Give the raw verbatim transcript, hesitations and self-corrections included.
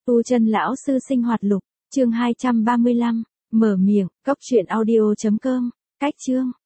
Tu chân lão sư sinh hoạt lục, chương hai trăm ba mươi lăm, mở miệng, cốc truyện audio chấm com, cách chương.